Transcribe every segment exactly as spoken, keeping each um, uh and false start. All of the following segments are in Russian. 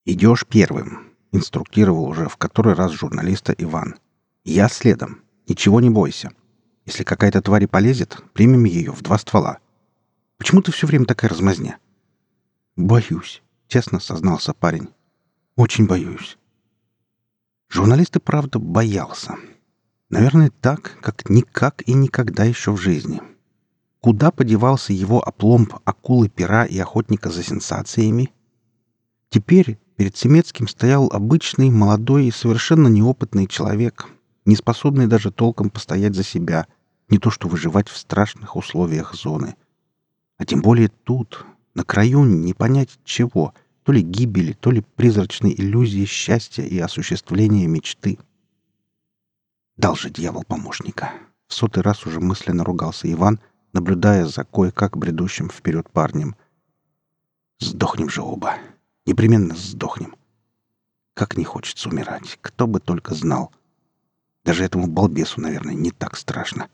«Идешь первым», — инструктировал уже в который раз журналиста Иван. «Я следом. Ничего не бойся. Если какая-то тварь и полезет, примем ее в два ствола. Почему ты все время такая размазня?» «Боюсь», — честно сознался парень. «Очень боюсь». Журналист и правда боялся. Наверное, так, как никак и никогда еще в жизни. Куда подевался его опломб акулы пера и охотника за сенсациями? Теперь перед Семецким стоял обычный, молодой и совершенно неопытный человек, не способный даже толком постоять за себя, не то что выживать в страшных условиях зоны. А тем более тут, на краю не понять чего, то ли гибели, то ли призрачной иллюзии счастья и осуществления мечты. Дал же дьявол помощника. В сотый раз уже мысленно ругался Иван, наблюдая за кое-как бредущим вперед парнем. Сдохнем же оба. Непременно сдохнем. Как не хочется умирать, кто бы только знал. Даже этому балбесу, наверное, не так страшно.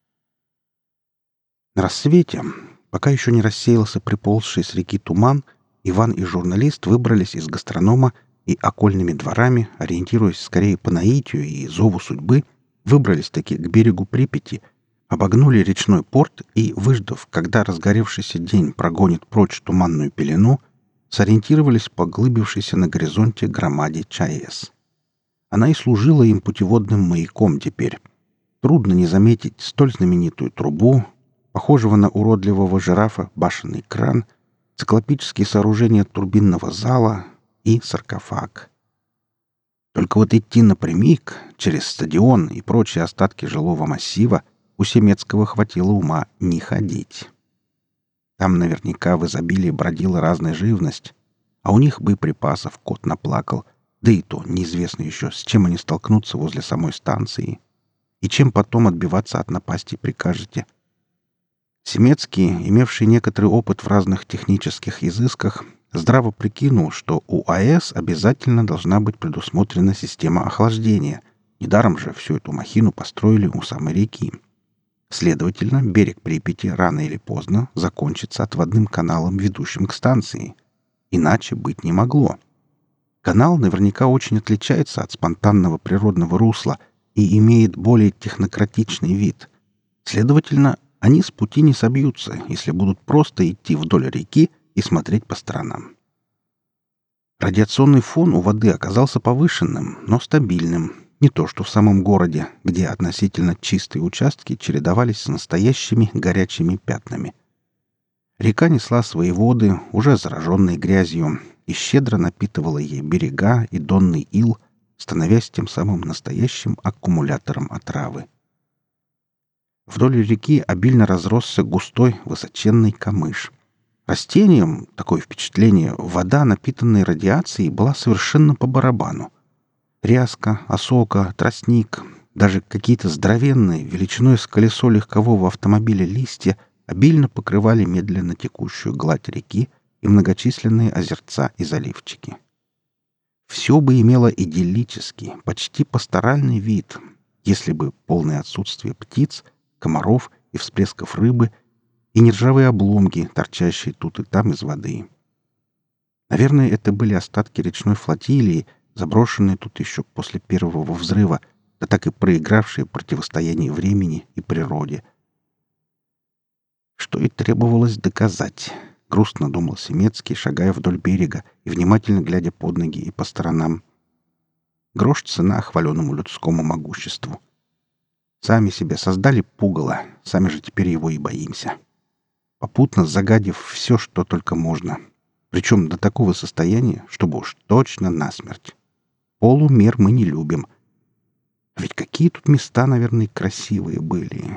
На рассвете, пока еще не рассеялся приползший с реки туман, Иван и журналист выбрались из гастронома и окольными дворами, ориентируясь скорее по наитию и зову судьбы, выбрались-таки к берегу Припяти, обогнули речной порт и, выждав, когда разгоревшийся день прогонит прочь туманную пелену, сориентировались по глыбившейся на горизонте громаде ЧАЭС. Она и служила им путеводным маяком теперь. Трудно не заметить столь знаменитую трубу, похожего на уродливого жирафа башенный кран, циклопические сооружения турбинного зала и саркофаг. Только вот идти напрямик, через стадион и прочие остатки жилого массива, у Семецкого хватило ума не ходить. Там наверняка в изобилии бродила разная живность, а у них боеприпасов кот наплакал, да и то неизвестно еще, с чем они столкнутся возле самой станции. И чем потом отбиваться от напасти прикажете. Семецкий, имевший некоторый опыт в разных технических изысках, здраво прикинул, что у АЭС обязательно должна быть предусмотрена система охлаждения. Недаром же всю эту махину построили у самой реки. Следовательно, берег Припяти рано или поздно закончится отводным каналом, ведущим к станции. Иначе быть не могло. Канал наверняка очень отличается от спонтанного природного русла и имеет более технократичный вид. Следовательно, они с пути не собьются, если будут просто идти вдоль реки и смотреть по сторонам. Радиационный фон у воды оказался повышенным, но стабильным. Не то что в самом городе, где относительно чистые участки чередовались с настоящими горячими пятнами. Река несла свои воды, уже зараженные грязью, и щедро напитывала ей берега и донный ил, становясь тем самым настоящим аккумулятором отравы. Вдоль реки обильно разросся густой высоченный камыш. Растениям, такое впечатление, вода, напитанная радиацией, была совершенно по барабану. Ряска, осока, тростник, даже какие-то здоровенные, величиной с колесо легкового автомобиля листья обильно покрывали медленно текущую гладь реки и многочисленные озерца и заливчики. Все бы имело идиллический, почти пасторальный вид, если бы полное отсутствие птиц, комаров и всплесков рыбы и нержавые обломки, торчащие тут и там из воды. Наверное, это были остатки речной флотилии, заброшенные тут еще после первого взрыва, да так и проигравшие противостояние времени и природе. Что и требовалось доказать, грустно думал Семецкий, шагая вдоль берега и внимательно глядя под ноги и по сторонам. Грош цена хваленому людскому могуществу. Сами себе создали пугало, сами же теперь его и боимся. Попутно загадив все, что только можно. Причем до такого состояния, чтобы уж точно насмерть. Полумер мы не любим. А ведь какие тут места, наверное, красивые были.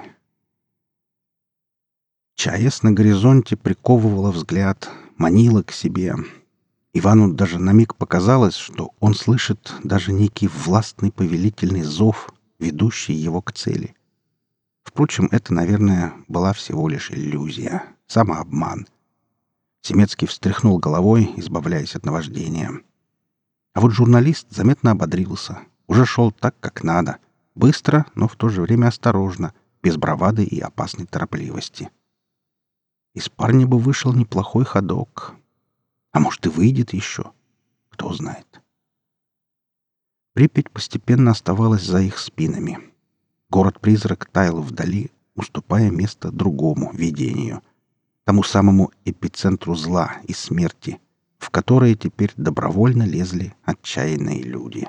ЧАЭС на горизонте приковывала взгляд, манила к себе. Ивану даже на миг показалось, что он слышит даже некий властный повелительный зов, ведущий его к цели. Впрочем, это, наверное, была всего лишь иллюзия, самообман. Семецкий встряхнул головой, избавляясь от наваждения. А вот журналист заметно ободрился. Уже шел так, как надо. Быстро, но в то же время осторожно, без бравады и опасной торопливости. Из парня бы вышел неплохой ходок. А может, и выйдет еще. Кто знает. Припять постепенно оставалась за их спинами. Город-призрак таял вдали, уступая место другому видению, тому самому эпицентру зла и смерти, в которые теперь добровольно лезли отчаянные люди.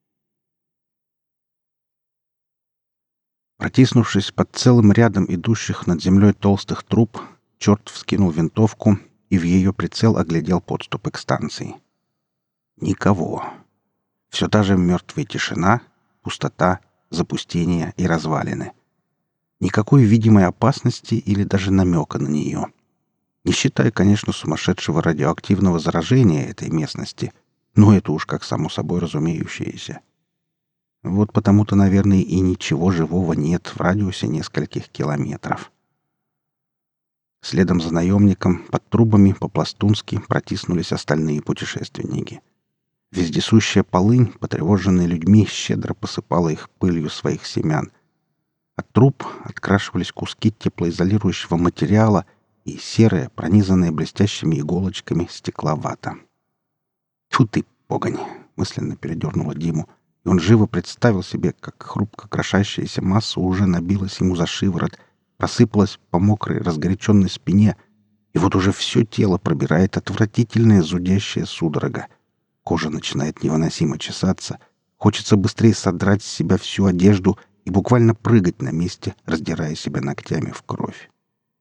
Протиснувшись под целым рядом идущих над землей толстых труб, черт вскинул винтовку и в ее прицел оглядел подступы к станции. Никого. Все та же мертвая тишина, пустота, запустение и развалины. Никакой видимой опасности или даже намека на нее. Не считая, конечно, сумасшедшего радиоактивного заражения этой местности, но это уж как само собой разумеющееся. Вот потому-то, наверное, и ничего живого нет в радиусе нескольких километров. Следом за наемником под трубами по-пластунски протиснулись остальные путешественники. Вездесущая полынь, потревоженная людьми, щедро посыпала их пылью своих семян. От труб открашивались куски теплоизолирующего материала и серая, пронизанная блестящими иголочками стекловата. «Тьфу ты, погонь!» — мысленно передернула Диму, и он живо представил себе, как хрупко крошащаяся масса уже набилась ему за шиворот, просыпалась по мокрой, разгоряченной спине, и вот уже все тело пробирает отвратительная зудящая судорога. Кожа начинает невыносимо чесаться, хочется быстрее содрать с себя всю одежду и буквально прыгать на месте, раздирая себя ногтями в кровь.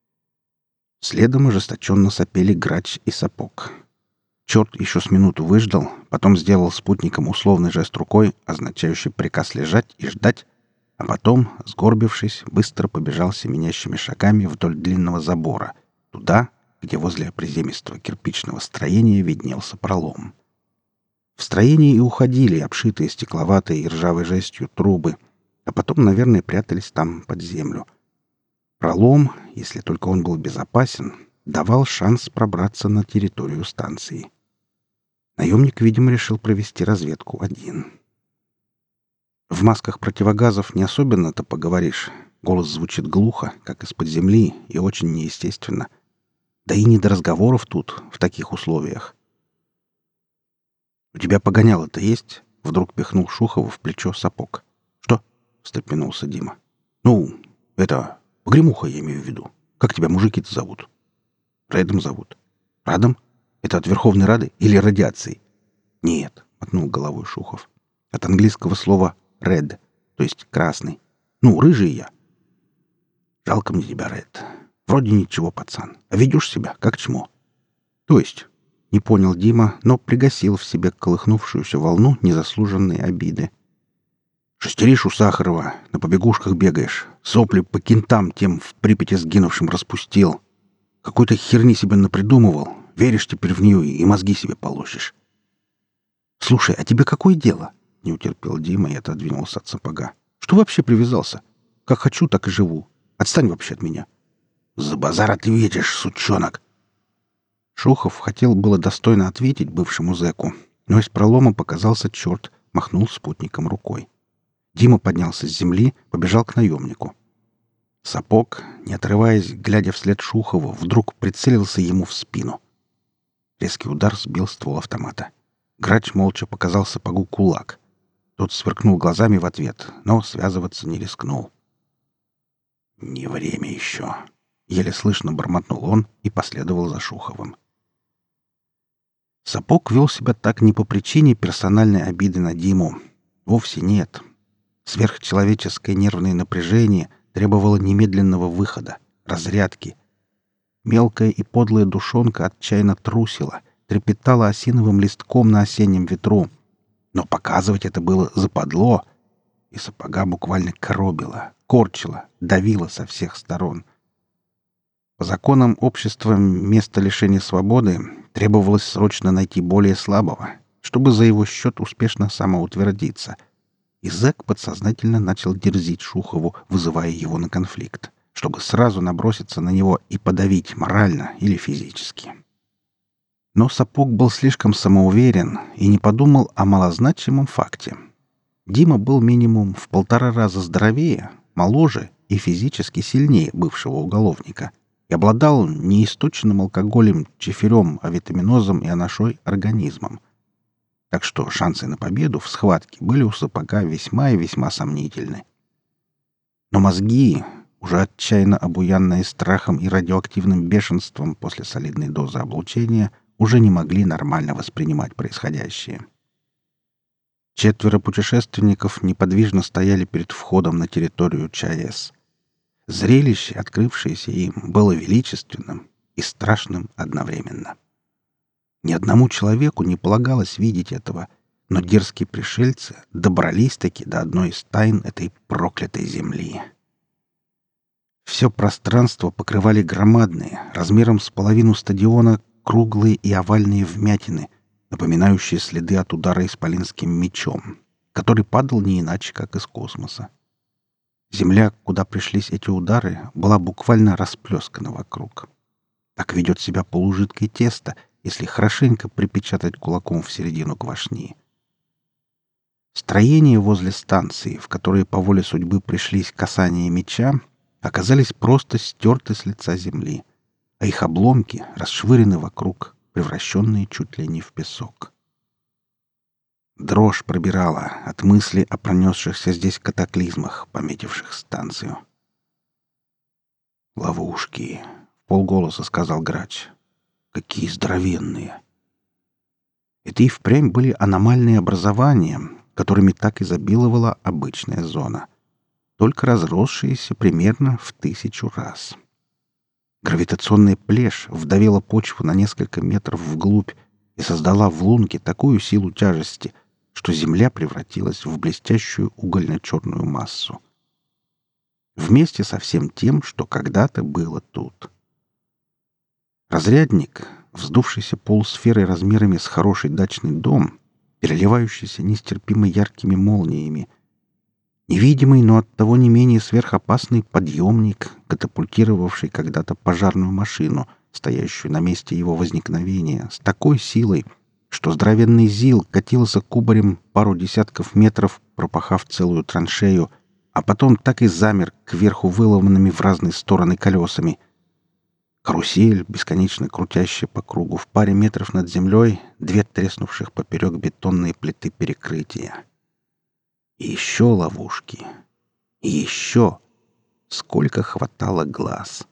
Следом ожесточенно сопели Грач и Сапог. Черт еще с минуту выждал, потом сделал спутникам условный жест рукой, означающий приказ лежать и ждать, а потом, сгорбившись, быстро побежал семенящими шагами вдоль длинного забора, туда, где возле приземистого кирпичного строения виднелся пролом. В строении и уходили обшитые стекловатой и ржавой жестью трубы, а потом, наверное, прятались там под землю. Пролом, если только он был безопасен, давал шанс пробраться на территорию станции. Наемник, видимо, решил провести разведку один. В масках противогазов не особенно-то поговоришь. Голос звучит глухо, как из-под земли, и очень неестественно. Да и не до разговоров тут, в таких условиях. «У тебя погоняло-то есть?» — вдруг пихнул Шухову в плечо Сапог. «Что?» — встрепенулся Дима. «Ну, это... Погремуха, я имею в виду. Как тебя мужики-то зовут?» «Рэдом зовут». «Радом? Это от Верховной Рады или радиации?» «Нет», — мотнул головой Шухов. «От английского слова «red», то есть «красный». Ну, рыжий я». «Жалко мне тебя, Ред. Вроде ничего, пацан. А ведешь себя, как чмо». «То есть?» — не понял Дима, но пригасил в себе колыхнувшуюся волну незаслуженной обиды. «Шестеришь у Сахарова, на побегушках бегаешь, сопли по кентам тем в Припяти сгинувшим распустил. Какой-то херни себе напридумывал, веришь теперь в нее и мозги себе полощешь». «Слушай, а тебе какое дело?» — не утерпел Дима и отодвинулся от Сапога. «Что вообще привязался? Как хочу, так и живу. Отстань вообще от меня». «За базар ответишь, сучонок!» Шухов хотел было достойно ответить бывшему зэку, но из пролома показался черт, махнул спутником рукой. Дима поднялся с земли, побежал к наемнику. Сапог, не отрываясь, глядя вслед Шухову, вдруг прицелился ему в спину. Резкий удар сбил ствол автомата. Грач молча показал Сапогу кулак. Тот сверкнул глазами в ответ, но связываться не рискнул. «Не время еще!» — еле слышно бормотнул он и последовал за Шуховым. Сапог вел себя так не по причине персональной обиды на Диму. Вовсе нет. Сверхчеловеческое нервное напряжение требовало немедленного выхода, разрядки. Мелкая и подлая душонка отчаянно трусила, трепетала осиновым листком на осеннем ветру. Но показывать это было западло, и Сапога буквально коробило, корчило, давило со всех сторон. По законам общества место лишения свободы требовалось срочно найти более слабого, чтобы за его счет успешно самоутвердиться. И зэк подсознательно начал дерзить Шухову, вызывая его на конфликт, чтобы сразу наброситься на него и подавить морально или физически. Но Сапог был слишком самоуверен и не подумал о малозначимом факте. Дима был минимум в полтора раза здоровее, моложе и физически сильнее бывшего уголовника и обладал неисточенным алкоголем, чифирем, авитаминозом и анашой организмом. так что шансы на победу в схватке были у Сапога весьма и весьма сомнительны. Но мозги, уже отчаянно обуянные страхом и радиоактивным бешенством после солидной дозы облучения, уже не могли нормально воспринимать происходящее. Четверо путешественников неподвижно стояли перед входом на территорию ЧАЭС. Зрелище, открывшееся им, было величественным и страшным одновременно. Ни одному человеку не полагалось видеть этого, но дерзкие пришельцы добрались-таки до одной из тайн этой проклятой земли. Все пространство покрывали громадные, размером с половину стадиона, круглые и овальные вмятины, напоминающие следы от удара исполинским мечом, который падал не иначе, как из космоса. Земля, куда пришлись эти удары, была буквально расплескана вокруг. Так ведет себя полужидкое тесто, если хорошенько припечатать кулаком в середину квашни. Строения возле станции, в которые по воле судьбы пришлись касания меча, оказались просто стерты с лица земли, а их обломки расшвырены вокруг, превращенные чуть ли не в песок. Дрожь пробирала от мысли о пронесшихся здесь катаклизмах, пометивших станцию. «Ловушки», — вполголоса сказал грач. «Какие здоровенные!» Это и впрямь были аномальные образования, которыми так изобиловала обычная зона, только разросшиеся примерно в тысячу раз. Гравитационная плешь вдавила почву на несколько метров вглубь и создала в лунке такую силу тяжести, что земля превратилась в блестящую угольно-черную массу. Вместе со всем тем, что когда-то было тут. Разрядник, вздувшийся полусферой размерами с хороший дачный дом, переливающийся нестерпимо яркими молниями, невидимый, но оттого не менее сверхопасный подъемник, катапультировавший когда-то пожарную машину, стоящую на месте его возникновения, с такой силой, что здоровенный ЗИЛ катился кубарем пару десятков метров, пропахав целую траншею, а потом так и замер кверху выломанными в разные стороны колесами. Карусель, бесконечно крутящая по кругу в паре метров над землей, две треснувших поперек бетонные плиты перекрытия. И еще ловушки. И еще. Сколько хватало глаз.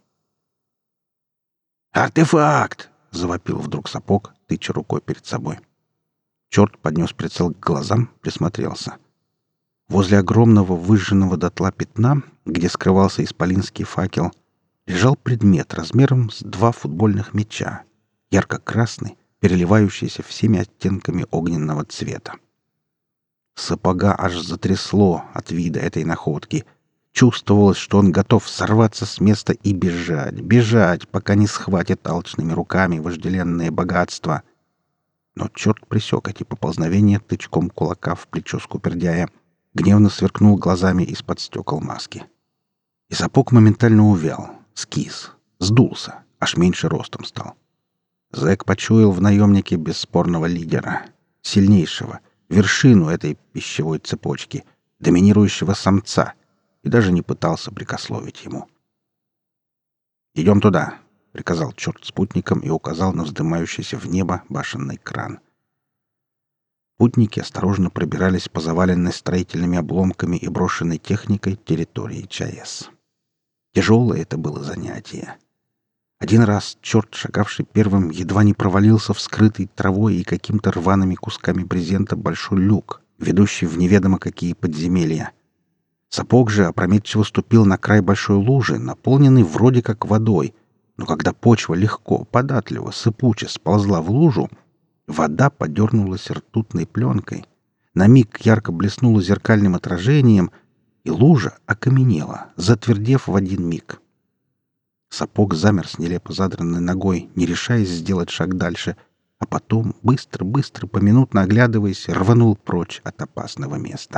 «Артефакт!» — завопил вдруг Сапог, тыча рукой перед собой. Черт поднес прицел к глазам, присмотрелся. Возле огромного выжженного дотла пятна, где скрывался исполинский факел, лежал предмет размером с два футбольных мяча, ярко-красный, переливающийся всеми оттенками огненного цвета. Сапога аж затрясло от вида этой находки. Чувствовалось, что он готов сорваться с места и бежать, бежать, пока не схватит алчными руками вожделенное богатство. Но черт пресек эти поползновения тычком кулака в плечо скупердяя, гневно сверкнул глазами из-под стекол маски. И Сапог моментально увял, скис, сдулся, аж меньше ростом стал. Зэк почуял в наемнике бесспорного лидера, сильнейшего, вершину этой пищевой цепочки, доминирующего самца, и даже не пытался прикословить ему. «Идем туда», — приказал черт спутникам и указал на вздымающийся в небо башенный кран. Путники осторожно пробирались по заваленной строительными обломками и брошенной техникой территории ЧАЭС. Тяжелое это было занятие. Один раз черт, шагавший первым, едва не провалился в скрытый травой и какими-то рваными кусками брезента большой люк, ведущий в неведомо какие подземелья. Сапог же опрометчиво ступил на край большой лужи, наполненной вроде как водой, но когда почва легко, податливо, сыпуче сползла в лужу, вода подернулась ртутной пленкой, на миг ярко блеснула зеркальным отражением, и лужа окаменела, затвердев в один миг. Сапог замер с нелепо задранной ногой, не решаясь сделать шаг дальше, а потом, быстро-быстро, поминутно оглядываясь, рванул прочь от опасного места.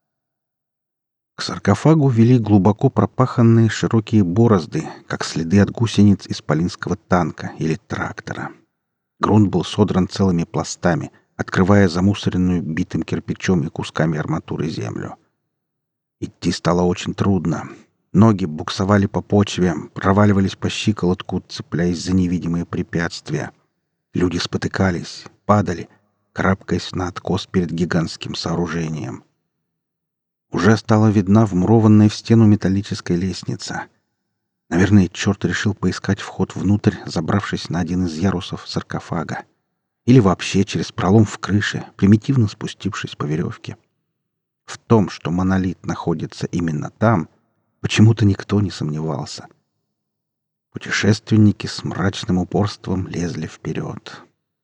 К саркофагу вели глубоко пропаханные широкие борозды, как следы от гусениц исполинского танка или трактора. Грунт был содран целыми пластами, открывая замусоренную битым кирпичом и кусками арматуры землю. Идти стало очень трудно. Ноги буксовали по почве, проваливались по щиколотку, цепляясь за невидимые препятствия. Люди спотыкались, падали, карабкаясь на откос перед гигантским сооружением. Уже стала видна вмурованная в стену металлическая лестница. Наверное, черт решил поискать вход внутрь, забравшись на один из ярусов саркофага. Или вообще через пролом в крыше, примитивно спустившись по веревке. В том, что монолит находится именно там, почему-то никто не сомневался. Путешественники с мрачным упорством лезли вперед.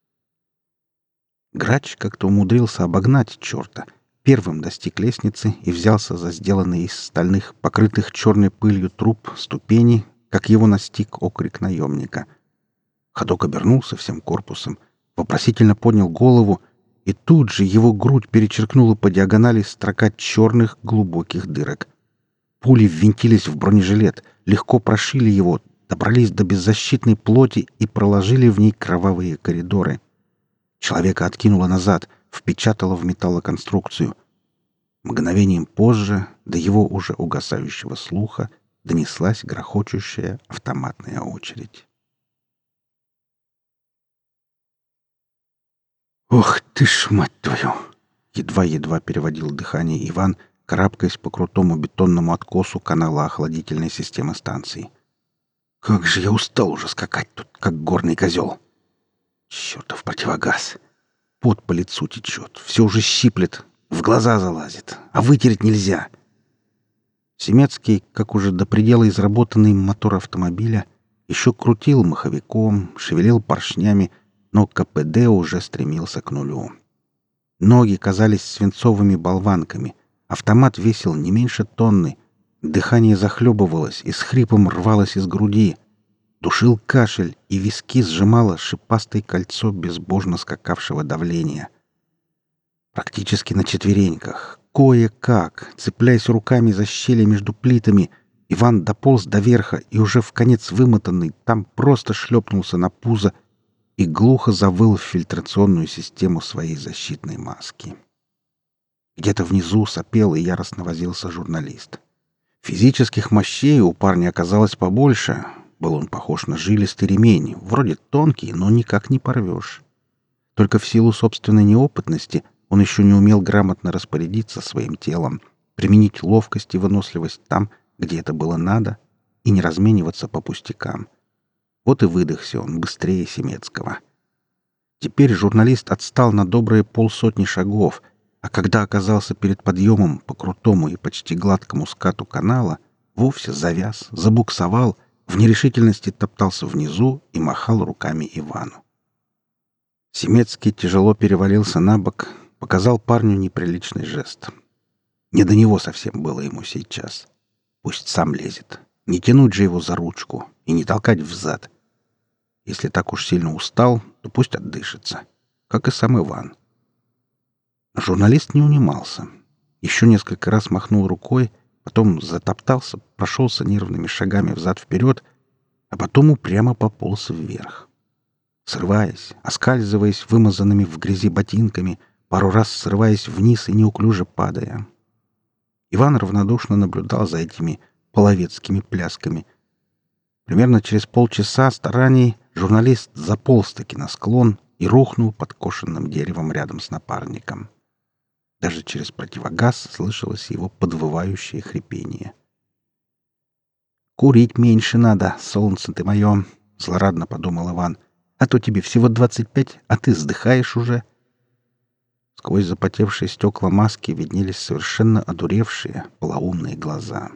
Грач как-то умудрился обогнать черта, первым достиг лестницы и взялся за сделанные из стальных, покрытых черной пылью труб, ступени, как его настиг окрик наемника. Ходок обернулся всем корпусом, вопросительно поднял голову, и тут же его грудь перечеркнула по диагонали строка черных глубоких дырок. Пули ввинтились в бронежилет, легко прошили его, добрались до беззащитной плоти и проложили в ней кровавые коридоры. Человека откинуло назад, впечатало в металлоконструкцию. Мгновением позже до его уже угасающего слуха донеслась грохочущая автоматная очередь. «Ох ты ж, мать твою!» — едва-едва переводил дыхание Иван, карабкаясь по крутому бетонному откосу канала охладительной системы станции. «Как же я устал уже скакать тут, как горный козел! Чертов противогаз! Пот по лицу течет, все уже щиплет, в глаза залазит, а вытереть нельзя!» Семецкий, как уже до предела изработанный мотор автомобиля, еще крутил маховиком, шевелил поршнями, но КПД уже стремился к нулю. Ноги казались свинцовыми болванками, автомат весил не меньше тонны, дыхание захлебывалось и с хрипом рвалось из груди, душил кашель и виски сжимало шипастое кольцо безбожно скакавшего давления. Практически на четвереньках, кое-как, цепляясь руками за щели между плитами, Иван дополз до верха и уже вконец вымотанный там просто шлепнулся на пузо и глухо завыл в фильтрационную систему своей защитной маски. Где-то внизу сопел и яростно возился журналист. Физических мощей у парня оказалось побольше. Был он похож на жилистый ремень, вроде тонкий, но никак не порвешь. Только в силу собственной неопытности он еще не умел грамотно распорядиться своим телом, применить ловкость и выносливость там, где это было надо, и не размениваться по пустякам. Вот и выдохся он быстрее Семецкого. Теперь журналист отстал на добрые полсотни шагов, а когда оказался перед подъемом по крутому и почти гладкому скату канала, вовсе завяз, забуксовал, в нерешительности топтался внизу и махал руками Ивану. Семецкий тяжело перевалился на бок, показал парню неприличный жест. Не до него совсем было ему сейчас. Пусть сам лезет. Не тянуть же его за ручку и не толкать взад. Если так уж сильно устал, то пусть отдышится. Как и сам Иван. Но журналист не унимался. Еще несколько раз махнул рукой, потом затоптался, прошелся нервными шагами взад-вперед, а потом упрямо пополз вверх. Срываясь, оскальзываясь вымазанными в грязи ботинками, пару раз срываясь вниз и неуклюже падая. Иван равнодушно наблюдал за этими половецкими плясками. Примерно через полчаса стараний журналист заполз-таки на склон и рухнул под кошенным деревом рядом с напарником. Даже через противогаз слышалось его подвывающее хрипение. «Курить меньше надо, солнце ты мое!» — злорадно подумал Иван. «А то тебе всего двадцать пять, а ты вздыхаешь уже!» Сквозь запотевшие стекла маски виднелись совершенно одуревшие, полоумные глаза.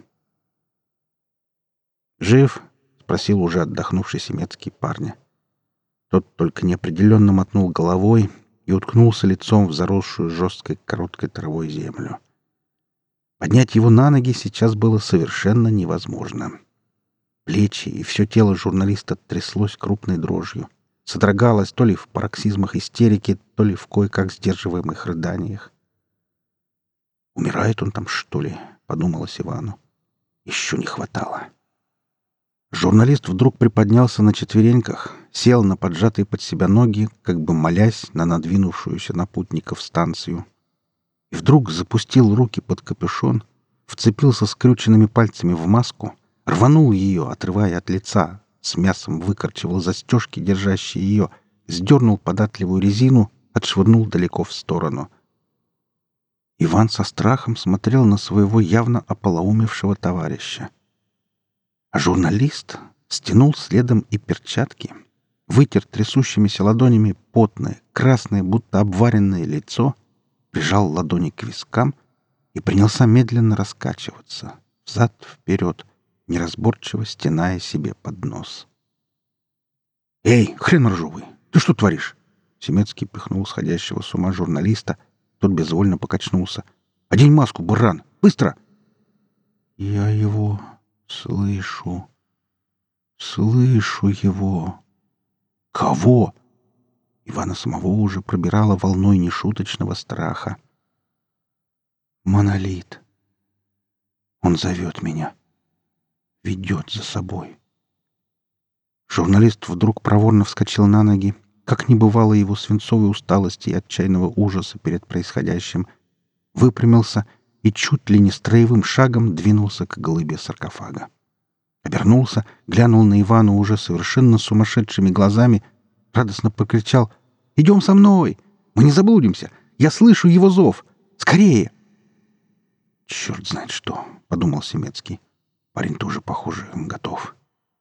«Жив?» — спросил уже отдохнувший Семецкий парня. Тот только неопределенно мотнул головой и уткнулся лицом в заросшую жесткой короткой травой землю. Поднять его на ноги сейчас было совершенно невозможно. Плечи и все тело журналиста тряслось крупной дрожью, содрогалось то ли в пароксизмах истерики, то ли в кое-как сдерживаемых рыданиях. «Умирает он там, что ли?» — подумалось Ивану. «Еще не хватало». Журналист вдруг приподнялся на четвереньках, сел на поджатые под себя ноги, как бы молясь на надвинувшуюся на путников станцию. И вдруг запустил руки под капюшон, вцепился скрюченными пальцами в маску, рванул ее, отрывая от лица, с мясом выкорчевал застежки, держащие ее, сдернул податливую резину, отшвырнул далеко в сторону. Иван со страхом смотрел на своего явно ополоумевшего товарища. А журналист стянул следом и перчатки, вытер трясущимися ладонями потное, красное, будто обваренное лицо, прижал ладони к вискам и принялся медленно раскачиваться, взад-вперед, неразборчиво стеная себе под нос. «Эй, хрен ржовый, ты что творишь?» Семецкий пихнул сходящего с ума журналиста. Тот безвольно покачнулся. «Одень маску, буран! Быстро!» «Я его слышу. Слышу его». «Кого?» Ивана самого уже пробирала волной нешуточного страха. «Монолит. Он зовет меня. Ведет за собой». Журналист вдруг проворно вскочил на ноги, как не бывало его свинцовой усталости и отчаянного ужаса перед происходящим, выпрямился и чуть ли не строевым шагом двинулся к глыбе саркофага. Обернулся, глянул на Ивана уже совершенно сумасшедшими глазами, радостно покричал: «Идем со мной! Мы не заблудимся! Я слышу его зов! Скорее!» «Черт знает что!» — подумал Семецкий. «Парень тоже, похоже, готов».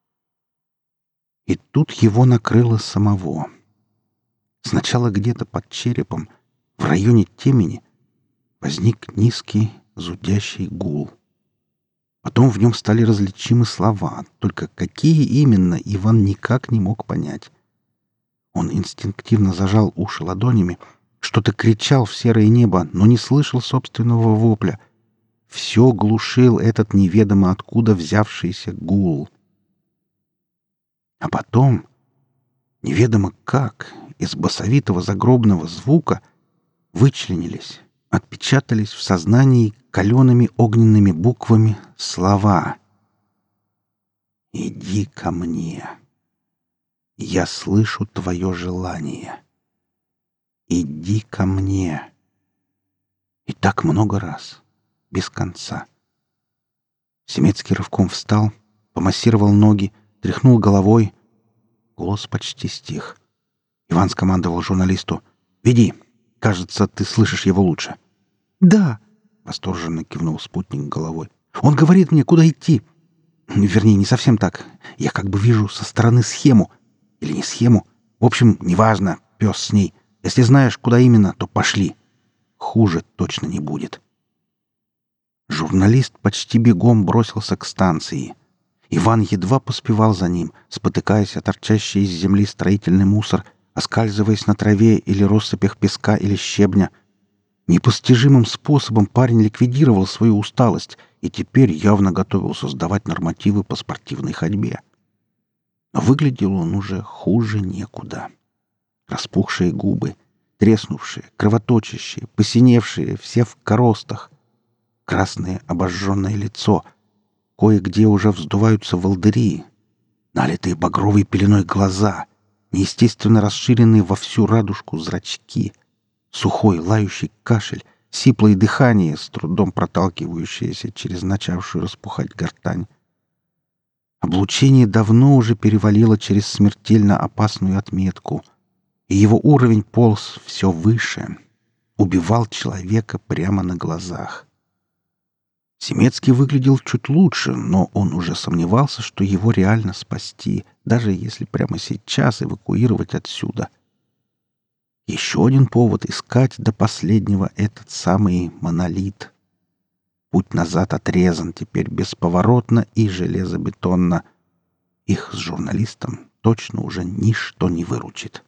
И тут его накрыло самого. Сначала где-то под черепом, в районе темени, возник низкий, зудящий гул. Потом в нем стали различимы слова, только какие именно, Иван никак не мог понять. Он инстинктивно зажал уши ладонями, что-то кричал в серое небо, но не слышал собственного вопля. Все глушил этот неведомо откуда взявшийся гул. А потом, неведомо как, из басовитого загробного звука вычленились, отпечатались в сознании калеными огненными буквами слова: «Иди ко мне. Я слышу твое желание. Иди ко мне». И так много раз, без конца. Семецкий рывком встал, помассировал ноги, тряхнул головой. Голос почти стих. Иван скомандовал журналисту: «Веди. Кажется, ты слышишь его лучше». «Да», — восторженно кивнул спутник головой. «Он говорит мне, куда идти. Вернее, не совсем так. Я как бы вижу со стороны схему. Или не схему. В общем, неважно, пес с ней. Если знаешь, куда именно, то пошли. Хуже точно не будет». Журналист почти бегом бросился к станции. Иван едва поспевал за ним, спотыкаясь о торчащий из земли строительный мусор, оскальзываясь на траве или россыпях песка или щебня. Непостижимым способом парень ликвидировал свою усталость и теперь явно готовился сдавать нормативы по спортивной ходьбе. Но выглядел он уже хуже некуда. Распухшие губы, треснувшие, кровоточащие, посиневшие, все в коростах. Красное обожженное лицо. Кое-где уже вздуваются волдыри. Налитые багровой пеленой глаза. Неестественно расширенные во всю радужку зрачки. Сухой лающий кашель, сиплое дыхание, с трудом проталкивающееся через начавшую распухать гортань. Облучение давно уже перевалило через смертельно опасную отметку, и его уровень полз все выше, убивал человека прямо на глазах. Семецкий выглядел чуть лучше, но он уже сомневался, что его реально спасти, даже если прямо сейчас эвакуировать отсюда. Еще один повод искать до последнего этот самый монолит. Путь назад отрезан теперь бесповоротно и железобетонно. Их с журналистом точно уже ничто не выручит.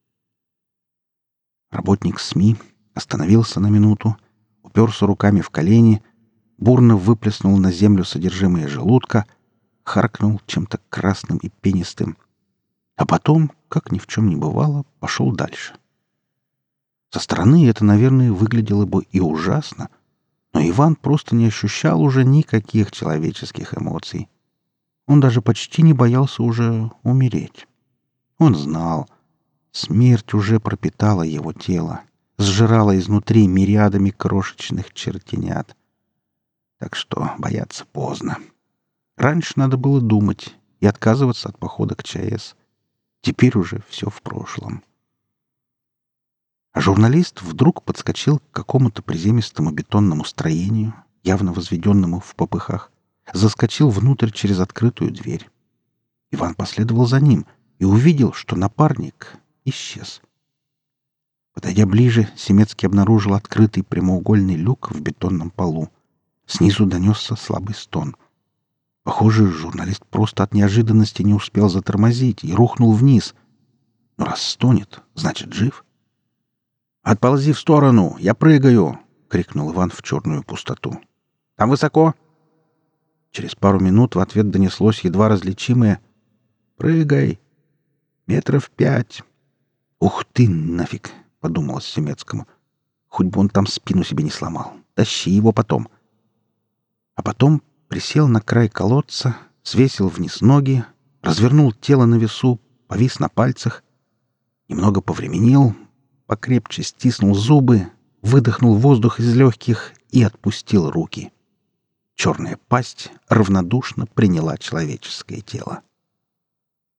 Работник СМИ остановился на минуту, уперся руками в колени, бурно выплеснул на землю содержимое желудка, харкнул чем-то красным и пенистым, а потом, как ни в чем не бывало, пошел дальше. Со стороны это, наверное, выглядело бы и ужасно, но Иван просто не ощущал уже никаких человеческих эмоций. Он даже почти не боялся уже умереть. Он знал, смерть уже пропитала его тело, сжирала изнутри мириадами крошечных чертенят. Так что бояться поздно. Раньше надо было думать и отказываться от похода к ЧАЭС. Теперь уже все в прошлом. А журналист вдруг подскочил к какому-то приземистому бетонному строению, явно возведенному в попыхах, заскочил внутрь через открытую дверь. Иван последовал за ним и увидел, что напарник исчез. Подойдя ближе, Семецкий обнаружил открытый прямоугольный люк в бетонном полу. Снизу донесся слабый стон. Похоже, журналист просто от неожиданности не успел затормозить и рухнул вниз. Но раз стонет, значит, жив. «Отползи в сторону! Я прыгаю!» — крикнул Иван в черную пустоту. «Там высоко!» Через пару минут в ответ донеслось едва различимое «Прыгай! Метров пять!» «Ух ты, нафиг!» — подумалось Семецкому. «Хоть бы он там спину себе не сломал. Тащи его потом!» А потом присел на край колодца, свесил вниз ноги, развернул тело на весу, повис на пальцах, немного повременил, покрепче стиснул зубы, выдохнул воздух из легких и отпустил руки. Черная пасть равнодушно приняла человеческое тело.